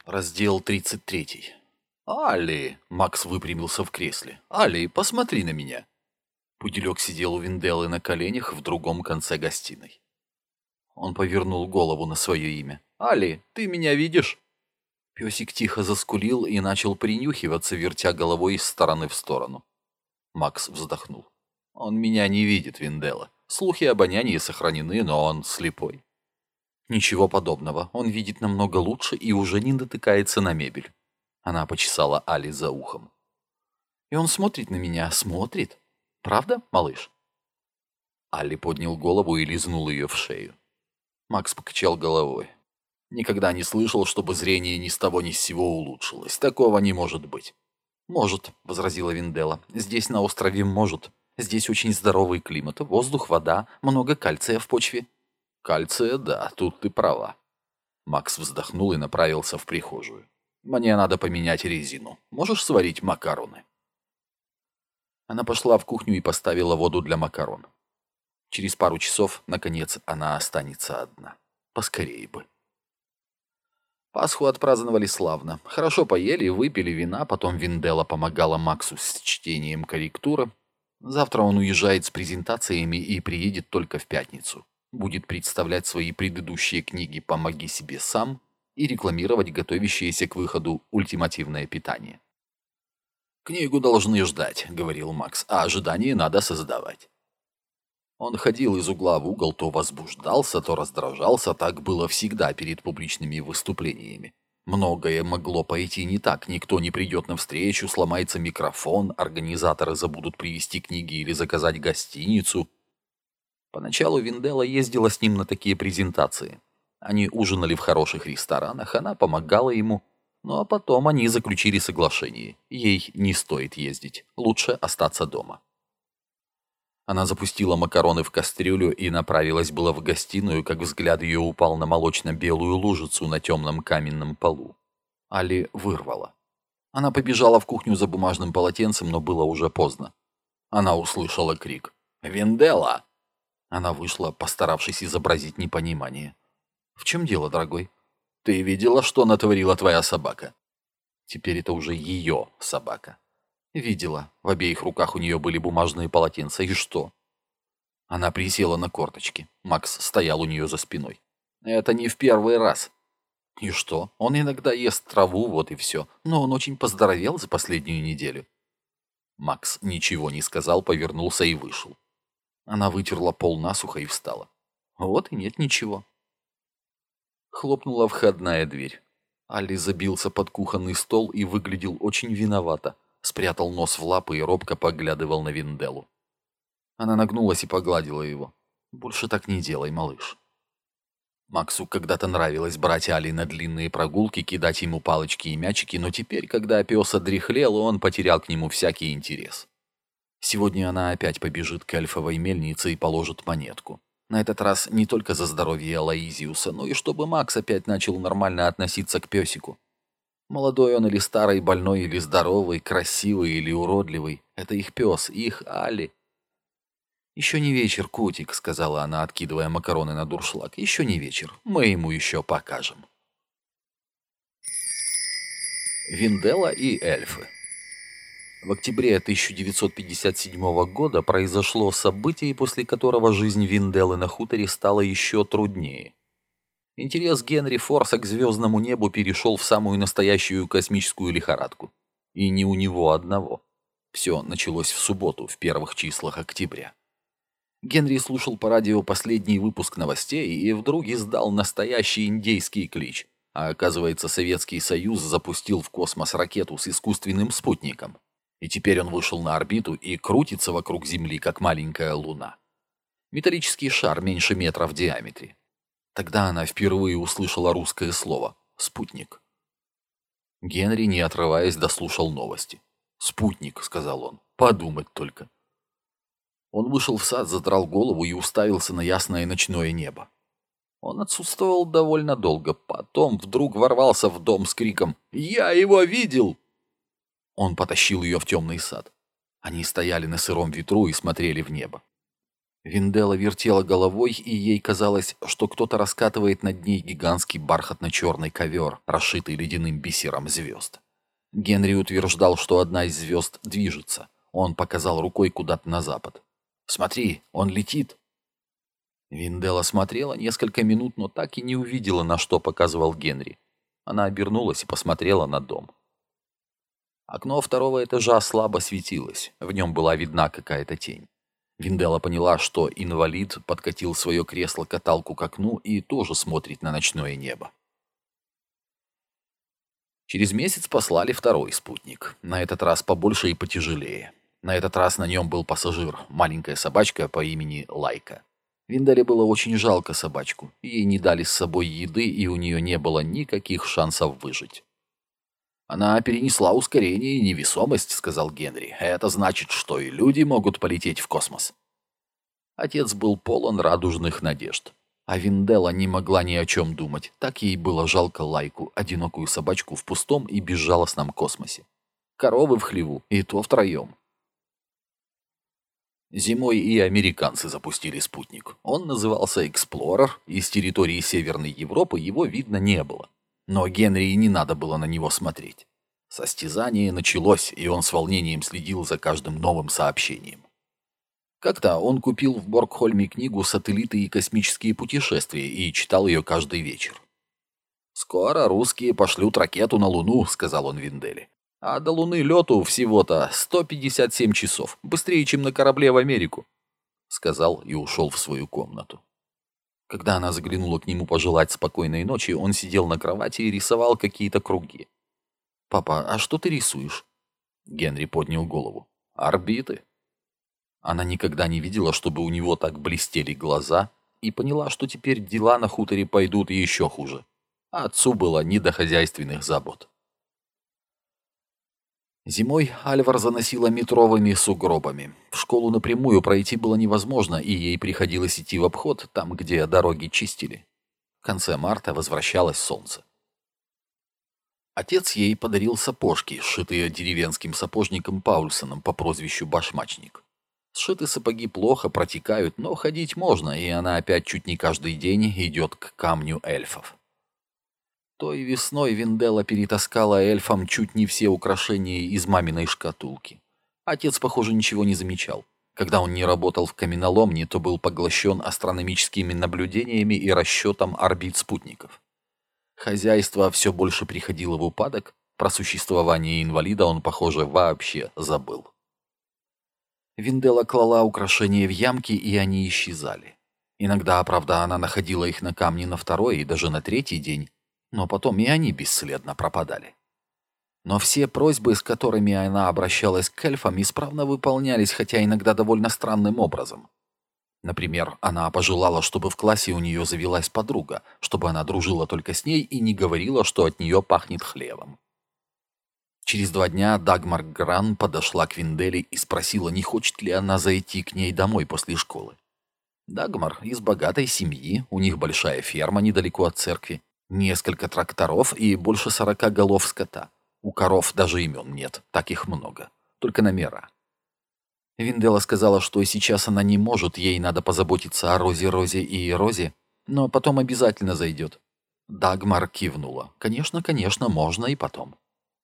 Раздел 33. «Али!» — Макс выпрямился в кресле. «Али, посмотри на меня!» Пуделек сидел у Винделлы на коленях в другом конце гостиной. Он повернул голову на свое имя. «Али, ты меня видишь?» Песик тихо заскулил и начал принюхиваться, вертя головой из стороны в сторону. Макс вздохнул. «Он меня не видит, Винделла. Слухи обоняния сохранены, но он слепой». «Ничего подобного. Он видит намного лучше и уже не натыкается на мебель». Она почесала Али за ухом. «И он смотрит на меня, смотрит. Правда, малыш?» Али поднял голову и лизнул ее в шею. Макс покачал головой. «Никогда не слышал, чтобы зрение ни с того ни с сего улучшилось. Такого не может быть». «Может», — возразила Винделла. «Здесь, на острове, может. Здесь очень здоровый климат, воздух, вода, много кальция в почве». «Кальция, да, тут ты права». Макс вздохнул и направился в прихожую. «Мне надо поменять резину. Можешь сварить макароны?» Она пошла в кухню и поставила воду для макарон. Через пару часов, наконец, она останется одна. Поскорее бы. Пасху отпраздновали славно. Хорошо поели и выпили вина, потом Винделла помогала Максу с чтением корректуры. Завтра он уезжает с презентациями и приедет только в пятницу. Будет представлять свои предыдущие книги «Помоги себе сам» и рекламировать готовящееся к выходу ультимативное питание. «Книгу должны ждать», — говорил Макс, — «а ожидание надо создавать». Он ходил из угла в угол, то возбуждался, то раздражался, так было всегда перед публичными выступлениями. Многое могло пойти не так, никто не придет на встречу, сломается микрофон, организаторы забудут привезти книги или заказать гостиницу. Поначалу Винделла ездила с ним на такие презентации. Они ужинали в хороших ресторанах, она помогала ему, ну а потом они заключили соглашение. Ей не стоит ездить, лучше остаться дома. Она запустила макароны в кастрюлю и направилась было в гостиную, как взгляд ее упал на молочно-белую лужицу на темном каменном полу. Али вырвала. Она побежала в кухню за бумажным полотенцем, но было уже поздно. Она услышала крик «Винделла!». Она вышла, постаравшись изобразить непонимание. «В чем дело, дорогой?» «Ты видела, что натворила твоя собака?» Теперь это уже ее собака. «Видела. В обеих руках у нее были бумажные полотенца. И что?» Она присела на корточки. Макс стоял у нее за спиной. «Это не в первый раз». «И что? Он иногда ест траву, вот и все. Но он очень поздоровел за последнюю неделю». Макс ничего не сказал, повернулся и вышел. Она вытерла пол насухо и встала. «Вот и нет ничего». Хлопнула входная дверь. Али забился под кухонный стол и выглядел очень виновато. Спрятал нос в лапы и робко поглядывал на Винделлу. Она нагнулась и погладила его. «Больше так не делай, малыш». Максу когда-то нравилось брать Али на длинные прогулки, кидать ему палочки и мячики, но теперь, когда пес одряхлел, он потерял к нему всякий интерес. Сегодня она опять побежит к эльфовой мельнице и положит монетку. На этот раз не только за здоровье Алоизиуса, но и чтобы Макс опять начал нормально относиться к песику. Молодой он или старый, больной или здоровый, красивый или уродливый — это их пес, их Али. «Еще не вечер, котик», — сказала она, откидывая макароны на дуршлаг. «Еще не вечер. Мы ему еще покажем». Винделла и эльфы. В октябре 1957 года произошло событие, после которого жизнь Винделлы на хуторе стала еще труднее. Интерес Генри Форса к звездному небу перешел в самую настоящую космическую лихорадку. И не у него одного. Все началось в субботу, в первых числах октября. Генри слушал по радио последний выпуск новостей и вдруг издал настоящий индейский клич. А оказывается, Советский Союз запустил в космос ракету с искусственным спутником. И теперь он вышел на орбиту и крутится вокруг Земли, как маленькая луна. Металлический шар меньше метра в диаметре. Тогда она впервые услышала русское слово «спутник». Генри, не отрываясь, дослушал новости. «Спутник», — сказал он, — «подумать только». Он вышел в сад, задрал голову и уставился на ясное ночное небо. Он отсутствовал довольно долго, потом вдруг ворвался в дом с криком «Я его видел!». Он потащил ее в темный сад. Они стояли на сыром ветру и смотрели в небо. Виндела вертела головой, и ей казалось, что кто-то раскатывает над ней гигантский бархатно-черный ковер, расшитый ледяным бисером звезд. Генри утверждал, что одна из звезд движется. Он показал рукой куда-то на запад. «Смотри, он летит!» Виндела смотрела несколько минут, но так и не увидела, на что показывал Генри. Она обернулась и посмотрела на дом. Окно второго этажа слабо светилось, в нем была видна какая-то тень. Виндела поняла, что инвалид подкатил свое кресло-каталку к окну и тоже смотрит на ночное небо. Через месяц послали второй спутник, на этот раз побольше и потяжелее. На этот раз на нем был пассажир, маленькая собачка по имени Лайка. Винделе было очень жалко собачку, ей не дали с собой еды, и у нее не было никаких шансов выжить. «Она перенесла ускорение и невесомость», — сказал Генри. «Это значит, что и люди могут полететь в космос». Отец был полон радужных надежд. А Виндела не могла ни о чем думать. Так ей было жалко Лайку, одинокую собачку в пустом и безжалостном космосе. Коровы в хлеву, и то втроем. Зимой и американцы запустили спутник. Он назывался «Эксплорер», и с территории Северной Европы его видно не было. Но Генри и не надо было на него смотреть. Состязание началось, и он с волнением следил за каждым новым сообщением. Как-то он купил в Боргхольме книгу «Сателлиты и космические путешествия» и читал ее каждый вечер. «Скоро русские пошлют ракету на Луну», — сказал он Винделе. «А до Луны лету всего-то 157 часов, быстрее, чем на корабле в Америку», — сказал и ушел в свою комнату. Когда она заглянула к нему пожелать спокойной ночи, он сидел на кровати и рисовал какие-то круги. «Папа, а что ты рисуешь?» Генри поднял голову. «Орбиты». Она никогда не видела, чтобы у него так блестели глаза, и поняла, что теперь дела на хуторе пойдут еще хуже. А отцу было не до хозяйственных забот. Зимой Альвар заносила метровыми сугробами. В школу напрямую пройти было невозможно, и ей приходилось идти в обход, там, где дороги чистили. В конце марта возвращалось солнце. Отец ей подарил сапожки, сшитые деревенским сапожником Паульсоном по прозвищу Башмачник. Сшитые сапоги плохо протекают, но ходить можно, и она опять чуть не каждый день идет к камню эльфов. Той весной Виндела перетаскала эльфам чуть не все украшения из маминой шкатулки. Отец, похоже, ничего не замечал. Когда он не работал в каменоломне, то был поглощен астрономическими наблюдениями и расчетом орбит спутников. Хозяйство все больше приходило в упадок, про существование инвалида он, похоже, вообще забыл. Виндела клала украшения в ямки, и они исчезали. Иногда, правда, она находила их на камне на второй и даже на третий день, но потом и они бесследно пропадали. Но все просьбы, с которыми она обращалась к эльфам, исправно выполнялись, хотя иногда довольно странным образом. Например, она пожелала, чтобы в классе у нее завелась подруга, чтобы она дружила только с ней и не говорила, что от нее пахнет хлебом. Через 2 дня Дагмар Гран подошла к Винделе и спросила, не хочет ли она зайти к ней домой после школы. Дагмар из богатой семьи, у них большая ферма недалеко от церкви, несколько тракторов и больше 40 голов скота. У коров даже имен нет, так их много, только номера. Виндела сказала, что сейчас она не может, ей надо позаботиться о Розе и Розе, но потом обязательно зайдет. Дагмар кивнула. Конечно, можно и потом.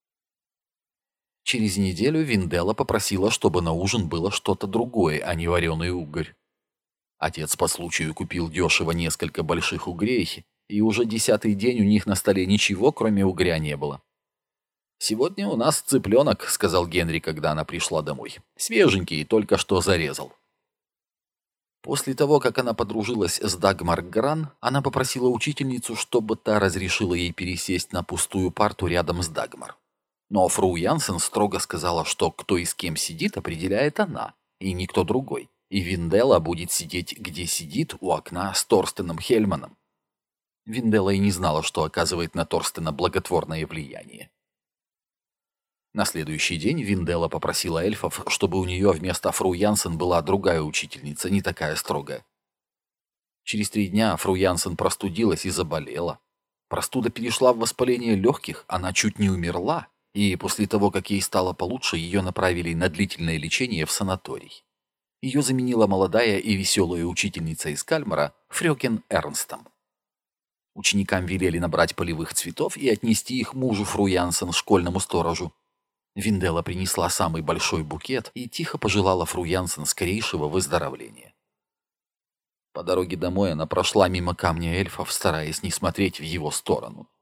Через неделю Виндела попросила, чтобы на ужин было что-то другое, а не вареный угорь. Отец по случаю купил дешево несколько больших угрей, и уже 10-й день у них на столе ничего, кроме угря, не было. «Сегодня у нас цыпленок», — сказал Генри, когда она пришла домой. «Свеженький, только что зарезал». После того, как она подружилась с Дагмар Гран, она попросила учительницу, чтобы та разрешила ей пересесть на пустую парту рядом с Дагмар. Но фру Янсен строго сказала, что кто и с кем сидит, определяет она, и никто другой. И Виндела будет сидеть, где сидит, у окна с Торстеном Хельманом. Виндела и не знала, что оказывает на Торстена благотворное влияние. На следующий день Виндела попросила эльфов, чтобы у нее вместо фру Янсен была другая учительница, не такая строгая. Через 3 дня фру Янсен простудилась и заболела. Простуда перешла в воспаление легких, она чуть не умерла, и после того, как ей стало получше, ее направили на длительное лечение в санаторий. Ее заменила молодая и веселая учительница из Кальмара Фрёкен Эрнстом. Ученикам велели набрать полевых цветов и отнести их мужу Фру Янсен, школьному сторожу. Винделла принесла самый большой букет и тихо пожелала Фру Янсен скорейшего выздоровления. По дороге домой она прошла мимо камня эльфов, стараясь не смотреть в его сторону.